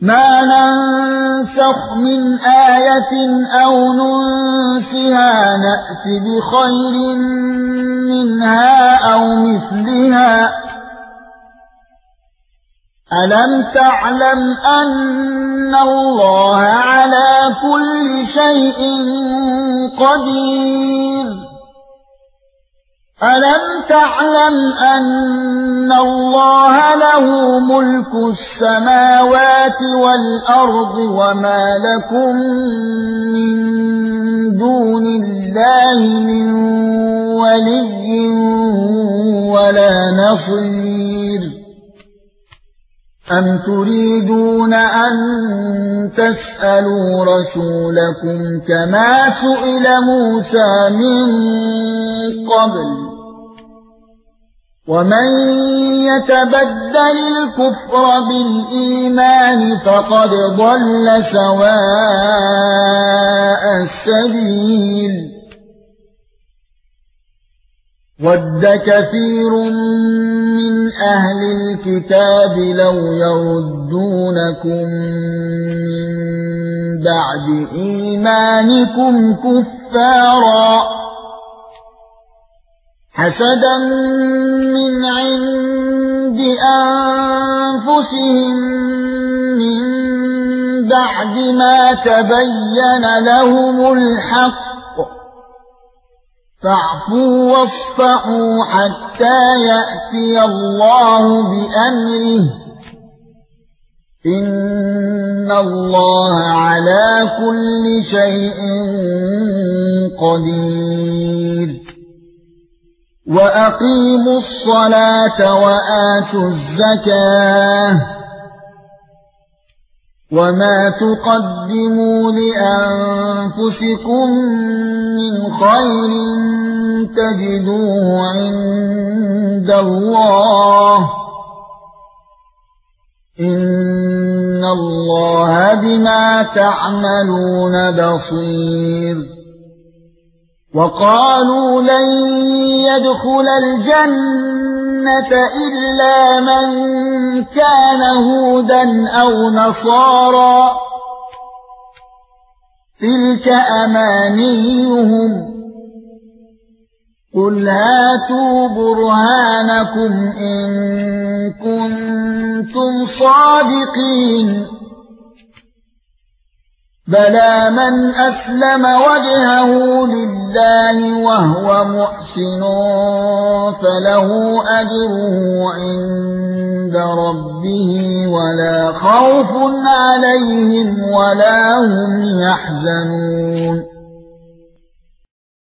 ما ننسخ من آية أو ننسها نأت بخير منها أو مثلها ألم تعلم أن الله على كل شيء قدير ألم تعلم أن الله له ملك السماوات والأرض وما لكم من دون الله من ولي ولا نصير أم تريدون أن تسألوا رسولكم كما سئل موسى من قبل ومن يتبدل الكفر بالإيمان فقد ضل سواء السبيل ود كثير من أهل الكتاب لو يردونكم من بعد إيمانكم كفارا حسدا من عند أنفسهم من بعد ما تبين لهم الحق فاعفوا واصفحوا حتى يأتي الله بأمره إن الله على كل شيء قدير وأقيموا الصلاة وآتوا الزكاة وما تقدموا لأنفسكم من خير تجدوه عند الله إن الله بما تعملون بصير وقالوا لن يدخل الجنة إلا من كان هودا أو نصارى تلك أمانيهم قل هاتوا برهانكم إن كنتم صادقين بلى من أسلم وجهه لله وهو محسن فله أجره عند ربه ولا خوف عليهم ولا هم يحزنون